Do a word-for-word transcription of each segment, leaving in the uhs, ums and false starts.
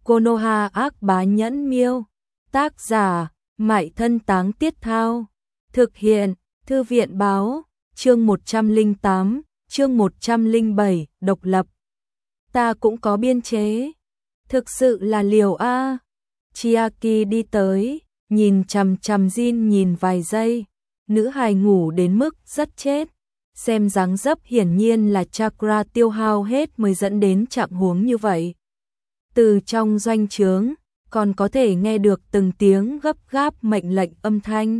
Konoha ác bá nhẫn miêu. Tác giả, Mại Thân Táng Tiết Thao. Thực hiện, Thư viện báo, chương một trăm lẻ tám, chương một trăm lẻ bảy, độc lập. Ta cũng có biên chế. Thực sự là liều a. Chiaki đi tới, nhìn chằm chằm Jin nhìn vài giây. Nữ hài ngủ đến mức rất chết. Xem dáng dấp hiển nhiên là chakra tiêu hao hết mới dẫn đến trạng huống như vậy. Từ trong doanh trướng, còn có thể nghe được từng tiếng gấp gáp mệnh lệnh âm thanh.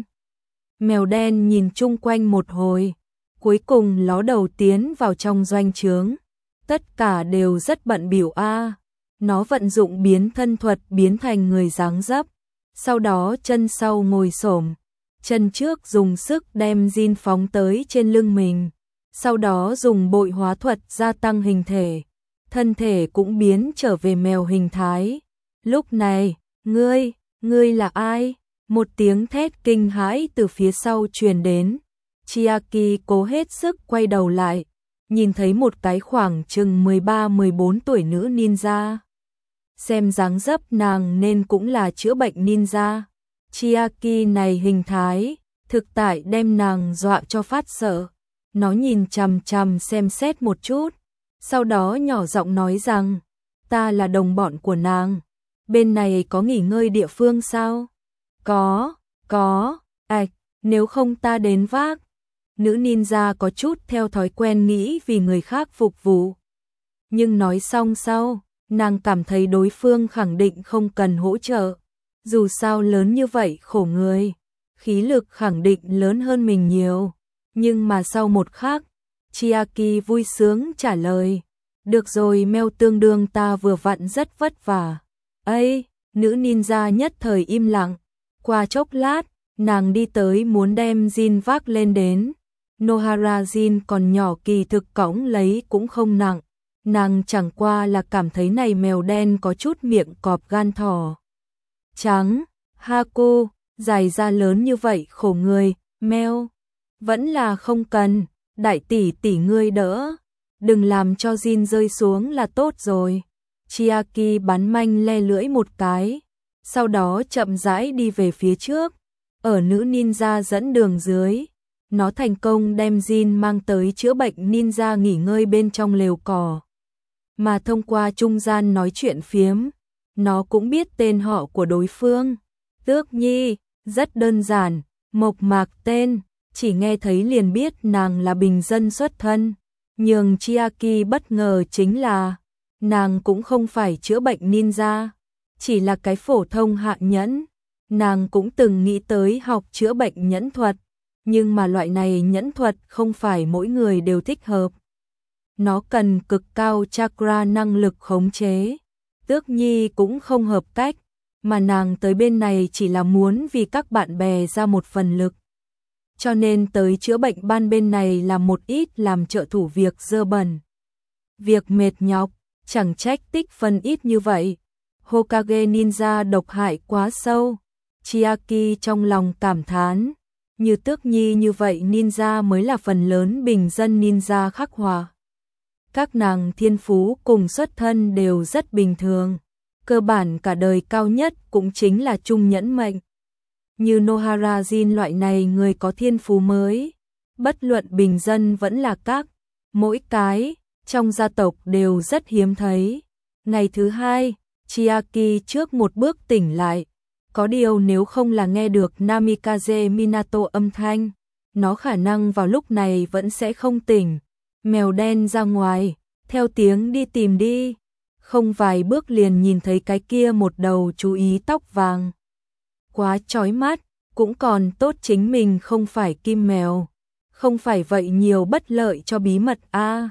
Mèo đen nhìn chung quanh một hồi, cuối cùng ló đầu tiến vào trong doanh trướng. Tất cả đều rất bận bịu a. Nó vận dụng biến thân thuật biến thành người dáng dấp, sau đó chân sau ngồi xổm, chân trước dùng sức đem Jin phóng tới trên lưng mình, sau đó dùng bội hóa thuật gia tăng hình thể, thân thể cũng biến trở về mèo hình thái. Lúc này, ngươi, ngươi là ai? Một tiếng thét kinh hãi từ phía sau truyền đến. Chiaki cố hết sức quay đầu lại, nhìn thấy một cái khoảng chừng mười ba mười bốn tuổi nữ ninja. Xem dáng dấp nàng nên cũng là chữa bệnh ninja. Chiaki này hình thái, thực tại đem nàng dọa cho phát sợ. Nó nhìn chằm chằm xem xét một chút, sau đó nhỏ giọng nói rằng, ta là đồng bọn của nàng. Bên này có nghỉ ngơi địa phương sao? Có, có, ạch, nếu không ta đến vác. Nữ ninja có chút theo thói quen nghĩ vì người khác phục vụ. Nhưng nói xong sau, nàng cảm thấy đối phương khẳng định không cần hỗ trợ. Dù sao lớn như vậy khổ người, khí lực khẳng định lớn hơn mình nhiều. Nhưng mà sau một khắc, Chiaki vui sướng trả lời, được rồi mèo tương đương ta vừa vặn rất vất vả. Ây, nữ ninja nhất thời im lặng. Qua chốc lát, nàng đi tới muốn đem Jin vác lên đến. Nohara Jin còn nhỏ kỳ thực cõng lấy cũng không nặng. Nàng chẳng qua là cảm thấy này mèo đen có chút miệng cọp gan thỏ. Trắng, Haku, dài ra lớn như vậy khổ người, mèo. Vẫn là không cần, đại tỷ tỷ ngươi đỡ. Đừng làm cho Jin rơi xuống là tốt rồi. Chiaki bắn manh le lưỡi một cái, sau đó chậm rãi đi về phía trước. Ở nữ ninja dẫn đường dưới, nó thành công đem Jin mang tới chữa bệnh ninja nghỉ ngơi bên trong lều cỏ. Mà thông qua trung gian nói chuyện phiếm, nó cũng biết tên họ của đối phương. Tước Nhi, rất đơn giản, mộc mạc tên, chỉ nghe thấy liền biết nàng là bình dân xuất thân. Nhưng Chiaki bất ngờ chính là, nàng cũng không phải chữa bệnh ninja, chỉ là cái phổ thông hạ nhẫn. Nàng cũng từng nghĩ tới học chữa bệnh nhẫn thuật, nhưng mà loại này nhẫn thuật không phải mỗi người đều thích hợp. Nó cần cực cao chakra năng lực khống chế. Tước Nhi cũng không hợp cách, mà nàng tới bên này chỉ là muốn vì các bạn bè ra một phần lực. Cho nên tới chữa bệnh ban bên này là một ít làm trợ thủ việc dơ bẩn. Việc mệt nhọc, chẳng trách tích phân ít như vậy. Hokage ninja độc hại quá sâu. Chiaki trong lòng cảm thán. Như Tước Nhi như vậy ninja mới là phần lớn bình dân ninja khắc họa. Các nàng thiên phú cùng xuất thân đều rất bình thường. Cơ bản cả đời cao nhất cũng chính là trung nhẫn mệnh. Như Nohara Jin loại này người có thiên phú mới, bất luận bình dân vẫn là các, mỗi cái, trong gia tộc đều rất hiếm thấy. Ngày thứ hai, Chiaki trước một bước tỉnh lại. Có điều nếu không là nghe được Namikaze Minato âm thanh, nó khả năng vào lúc này vẫn sẽ không tỉnh. Mèo đen ra ngoài, theo tiếng đi tìm đi. Không vài bước liền nhìn thấy cái kia một đầu chú ý tóc vàng. Quá chói mắt, cũng còn tốt chính mình không phải kim mèo. Không phải vậy nhiều bất lợi cho bí mật a. À,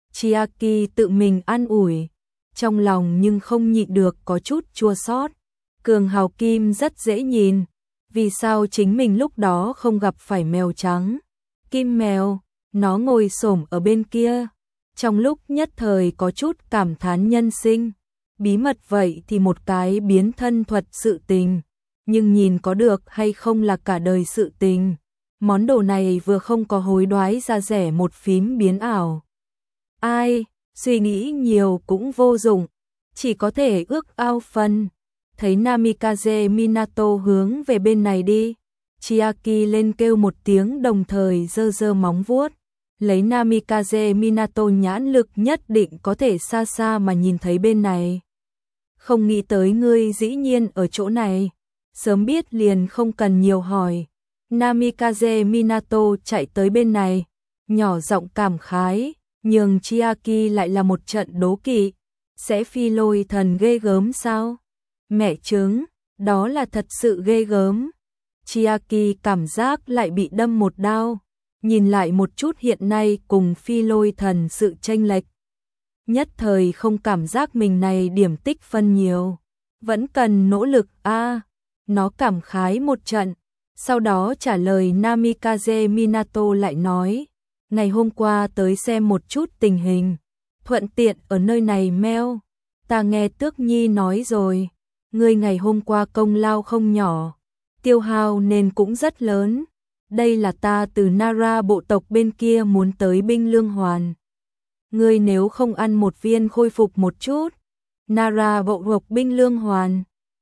Chiaki tự mình an ủi, trong lòng nhưng không nhịn được có chút chua xót. Cường hào kim rất dễ nhìn, vì sao chính mình lúc đó không gặp phải mèo trắng? Kim mèo, nó ngồi xổm ở bên kia. Trong lúc nhất thời có chút cảm thán nhân sinh. Bí mật vậy thì một cái biến thân thuật sự tình, nhưng nhìn có được hay không là cả đời sự tình. Món đồ này vừa không có hối đoái ra rẻ một phím biến ảo. Ai, suy nghĩ nhiều cũng vô dụng. chỉ có thể ước ao phần. Thấy Namikaze Minato hướng về bên này đi, Chiaki lên kêu một tiếng đồng thời giơ giơ móng vuốt. Lấy Namikaze Minato nhãn lực nhất định có thể xa xa mà nhìn thấy bên này. Không nghĩ tới ngươi dĩ nhiên ở chỗ này, sớm biết liền không cần nhiều hỏi. Namikaze Minato chạy tới bên này, nhỏ giọng cảm khái, nhường Chiaki lại là một trận đố kỵ. Sẽ phi lôi thần ghê gớm sao? Mẹ chứng, đó là thật sự ghê gớm. Chiaki cảm giác lại bị đâm một đao, nhìn lại một chút hiện nay cùng phi lôi thần sự chênh lệch. Nhất thời không cảm giác mình này điểm tích phân nhiều, vẫn cần nỗ lực a. À, nó cảm khái một trận, sau đó trả lời Namikaze Minato lại nói, ngày hôm qua tới xem một chút tình hình, thuận tiện ở nơi này meo, ta nghe Tước Nhi nói rồi, ngươi ngày hôm qua công lao không nhỏ, tiêu hao nên cũng rất lớn. Đây là ta từ Nara bộ tộc bên kia muốn tới binh lương hoàn. Ngươi nếu không ăn một viên khôi phục một chút. Nara bộ tộc binh lương hoàn.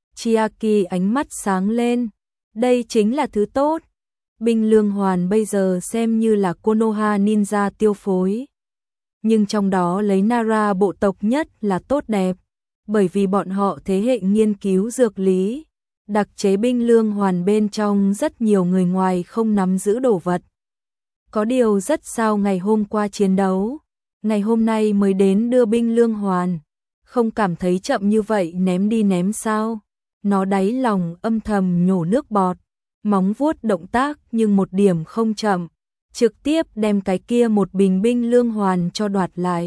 Chiaki ánh mắt sáng lên. Đây chính là thứ tốt. Binh lương hoàn bây giờ xem như là Konoha ninja tiêu phối. Nhưng trong đó lấy Nara bộ tộc nhất là tốt đẹp. Bởi vì bọn họ thế hệ nghiên cứu dược lý. Đặc chế binh lương hoàn bên trong rất nhiều người ngoài không nắm giữ đồ vật. Có điều rất sao ngày hôm qua chiến đấu, ngày hôm nay mới đến đưa binh lương hoàn, không cảm thấy chậm như vậy ném đi ném sao. Nó đáy lòng âm thầm nhổ nước bọt, móng vuốt động tác nhưng một điểm không chậm, trực tiếp đem cái kia một bình binh lương hoàn cho đoạt lại.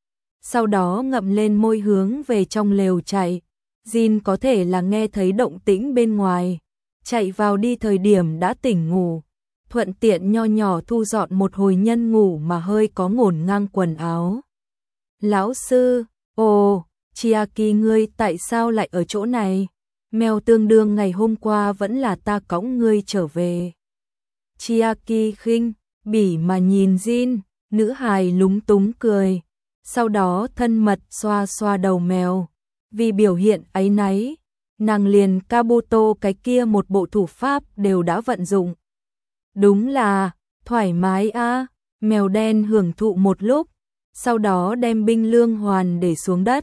Sau đó ngậm lên môi hướng về trong lều chạy. Jin có thể là nghe thấy động tĩnh bên ngoài, chạy vào đi thời điểm đã tỉnh ngủ, thuận tiện nho nhỏ thu dọn một hồi nhân ngủ mà hơi có ngổn ngang quần áo. Lão sư, ồ, Chiaki ngươi tại sao lại ở chỗ này? Mèo tương đương ngày hôm qua vẫn là ta cõng ngươi trở về. Chiaki khinh bỉ mà nhìn Jin, nữ hài lúng túng cười, sau đó thân mật xoa xoa đầu mèo. Vì biểu hiện áy náy, nàng liền Kabuto cái kia một bộ thủ pháp đều đã vận dụng. Đúng là, thoải mái a. Mèo đen hưởng thụ một lúc, sau đó đem binh lương hoàn để xuống đất.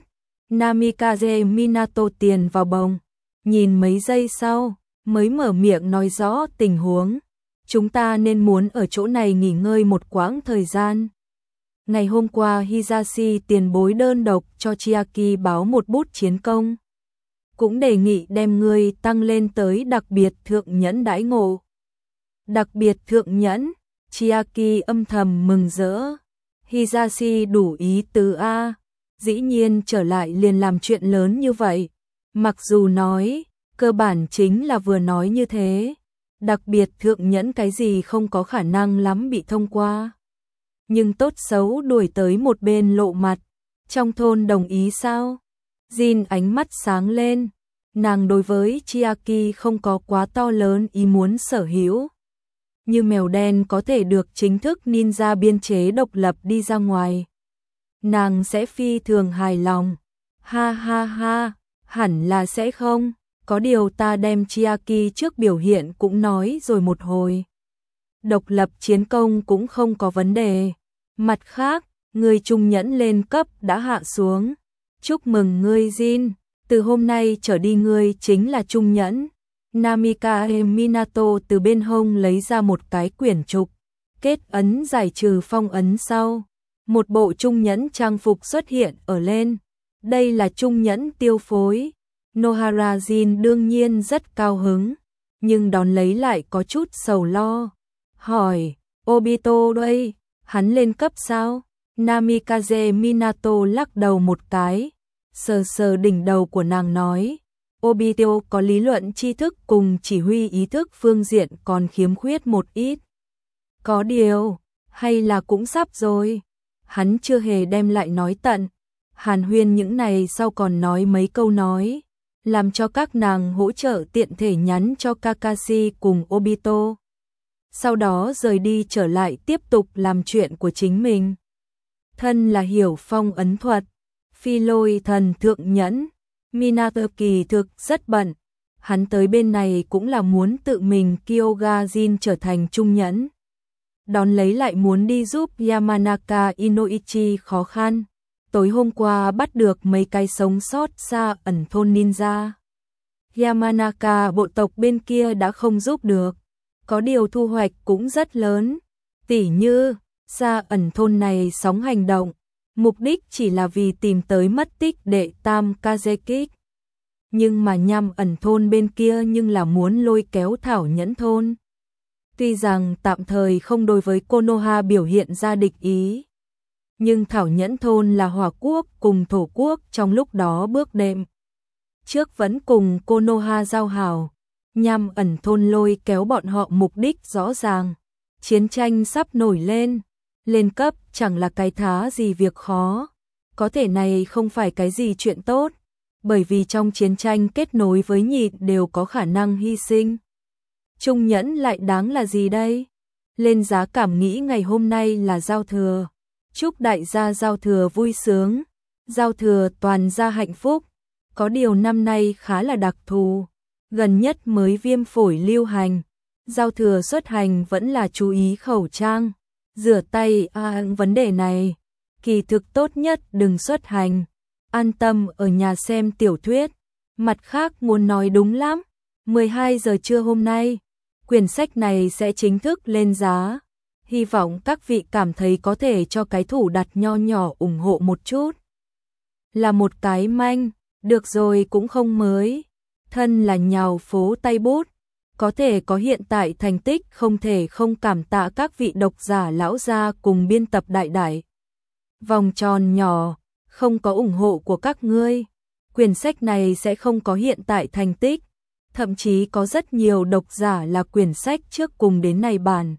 Namikaze Minato tiền vào bồng, nhìn mấy giây sau, mới mở miệng nói rõ tình huống. Chúng ta nên muốn ở chỗ này nghỉ ngơi một quãng thời gian. Ngày hôm qua Hisashi tiền bối đơn độc cho Chiaki báo một bút chiến công. Cũng đề nghị đem ngươi tăng lên tới đặc biệt thượng nhẫn đãi ngộ. Đặc biệt thượng nhẫn, Chiaki âm thầm mừng rỡ. Hisashi đủ ý tứ a, dĩ nhiên trở lại liền làm chuyện lớn như vậy. Mặc dù nói, cơ bản chính là vừa nói như thế. Đặc biệt thượng nhẫn cái gì không có khả năng lắm bị thông qua. Nhưng tốt xấu đuổi tới một bên lộ mặt, trong thôn đồng ý sao? Jin ánh mắt sáng lên, nàng đối với Chiaki không có quá to lớn ý muốn sở hữu. Như mèo đen có thể được chính thức ninja biên chế độc lập đi ra ngoài. Nàng sẽ phi thường hài lòng. Ha ha ha, hẳn là sẽ không, có điều ta đem Chiaki trước biểu hiện cũng nói rồi một hồi. Độc lập chiến công cũng không có vấn đề. Mặt khác, người trung nhẫn lên cấp đã hạ xuống. Chúc mừng ngươi Jin, từ hôm nay trở đi ngươi chính là trung nhẫn. Namikaze Minato từ bên hông lấy ra một cái quyển trục, kết ấn giải trừ phong ấn sau. Một bộ trung nhẫn trang phục xuất hiện ở lên. Đây là trung nhẫn tiêu phối. Nohara Jin đương nhiên rất cao hứng, nhưng đón lấy lại có chút sầu lo. Hỏi, Obito đây, hắn lên cấp sao? Namikaze Minato lắc đầu một cái, sờ sờ đỉnh đầu của nàng nói, Obito có lý luận tri thức cùng chỉ huy ý thức phương diện còn khiếm khuyết một ít. Có điều, hay là cũng sắp rồi. Hắn chưa hề đem lại nói tận. Hàn huyên những này sau còn nói mấy câu nói, làm cho các nàng hỗ trợ tiện thể nhắn cho Kakashi cùng Obito. Sau đó rời đi trở lại tiếp tục làm chuyện của chính mình. Thân là hiểu phong ấn thuật, Phi Lôi thần thượng nhẫn, Minato kỳ thực rất bận, hắn tới bên này cũng là muốn tự mình Kyogajin trở thành trung nhẫn. Đón lấy lại muốn đi giúp Yamanaka Inoichi khó khăn. Tối hôm qua bắt được mấy cái sống sót xa ẩn thôn ninja. Yamanaka bộ tộc bên kia đã không giúp được, có điều thu hoạch cũng rất lớn. Tỉ như, xa ẩn thôn này sóng hành động, mục đích chỉ là vì tìm tới mất tích đệ tam Kazekik. Nhưng mà nhằm ẩn thôn bên kia nhưng là muốn lôi kéo Thảo Nhẫn thôn. Tuy rằng tạm thời không đối với Konoha biểu hiện ra địch ý, nhưng Thảo Nhẫn thôn là Hỏa quốc cùng Thổ quốc trong lúc đó bước đệm. Trước vẫn cùng Konoha giao hảo, nhằm ẩn thôn lôi kéo bọn họ mục đích rõ ràng. Chiến tranh sắp nổi lên, lên cấp chẳng là cái thá gì việc khó. Có thể này không phải cái gì chuyện tốt, bởi vì trong chiến tranh kết nối với nhịn đều có khả năng hy sinh. Trung nhẫn lại đáng là gì đây? Lên giá cảm nghĩ ngày hôm nay là giao thừa. Chúc đại gia giao thừa vui sướng, giao thừa toàn gia hạnh phúc. Có điều năm nay khá là đặc thù, gần nhất mới viêm phổi lưu hành. Giao thừa xuất hành vẫn là chú ý khẩu trang, rửa tay. À, vấn đề này, kỳ thực tốt nhất đừng xuất hành, an tâm ở nhà xem tiểu thuyết. Mặt khác muốn nói đúng lắm, mười hai giờ trưa hôm nay, quyển sách này sẽ chính thức lên giá. Hy vọng các vị cảm thấy có thể cho cái thủ đặt nho nhỏ ủng hộ một chút. Là một cái manh, được rồi cũng không mới. Thân là nhào phố tay bút, có thể có hiện tại thành tích không thể không cảm tạ các vị độc giả lão gia cùng biên tập đại đại. Vòng tròn nhỏ, không có ủng hộ của các ngươi, quyển sách này sẽ không có hiện tại thành tích. Thậm chí có rất nhiều độc giả là quyển sách trước cùng đến này bản.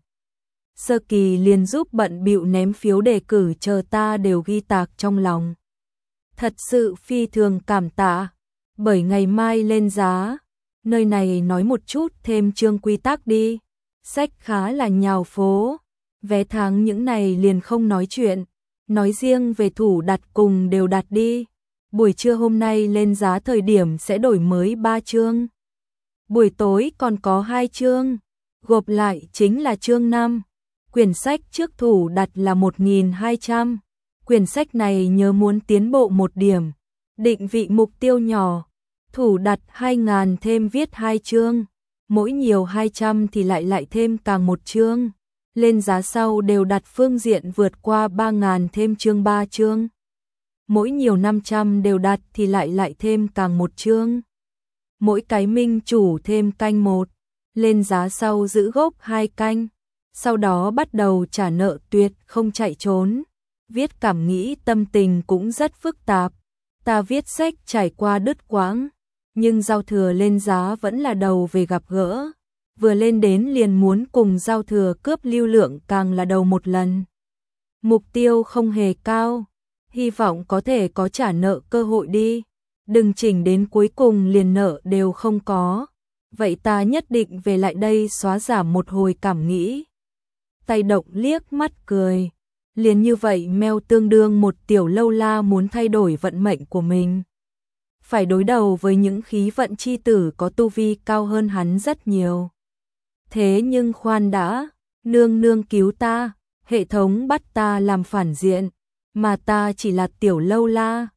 Sơ kỳ liền giúp bận bịu ném phiếu đề cử chờ ta đều ghi tạc trong lòng. Thật sự phi thường cảm tạ, bởi ngày mai lên giá. Nơi này nói một chút thêm chương quy tắc đi. Sách khá là nhào phố, vé tháng những này liền không nói chuyện. Nói riêng về thủ đặt cùng đều đặt đi. Buổi trưa hôm nay lên giá thời điểm sẽ đổi mới ba chương. Buổi tối còn có hai chương, gộp lại chính là chương năm. Quyển sách trước thủ đặt là một nghìn hai trăm. Quyển sách này nhớ muốn tiến bộ một điểm, định vị mục tiêu nhỏ. Thủ đặt hai nghìn thêm viết hai chương, mỗi nhiều hai trăm thì lại lại thêm càng một chương. Lên giá sau đều đặt phương diện vượt qua ba nghìn thêm chương ba chương. Mỗi nhiều năm trăm đều đặt thì lại lại thêm càng một chương. Mỗi cái minh chủ thêm canh một, lên giá sau giữ gốc hai canh, sau đó bắt đầu trả nợ tuyệt không chạy trốn. Viết cảm nghĩ tâm tình cũng rất phức tạp, ta viết sách trải qua đứt quãng, nhưng giao thừa lên giá vẫn là đầu về gặp gỡ. Vừa lên đến liền muốn cùng giao thừa cướp lưu lượng càng là đầu một lần. Mục tiêu không hề cao, hy vọng có thể có trả nợ cơ hội đi. Đừng chỉnh đến cuối cùng liền nợ đều không có. Vậy ta nhất định về lại đây xóa giảm một hồi cảm nghĩ. Tay động liếc mắt cười. Liền như vậy Mèo tương đương một tiểu lâu la muốn thay đổi vận mệnh của mình. Phải đối đầu với những khí vận chi tử có tu vi cao hơn hắn rất nhiều. Thế nhưng khoan đã, nương nương cứu ta, hệ thống bắt ta làm phản diện, mà ta chỉ là tiểu lâu la.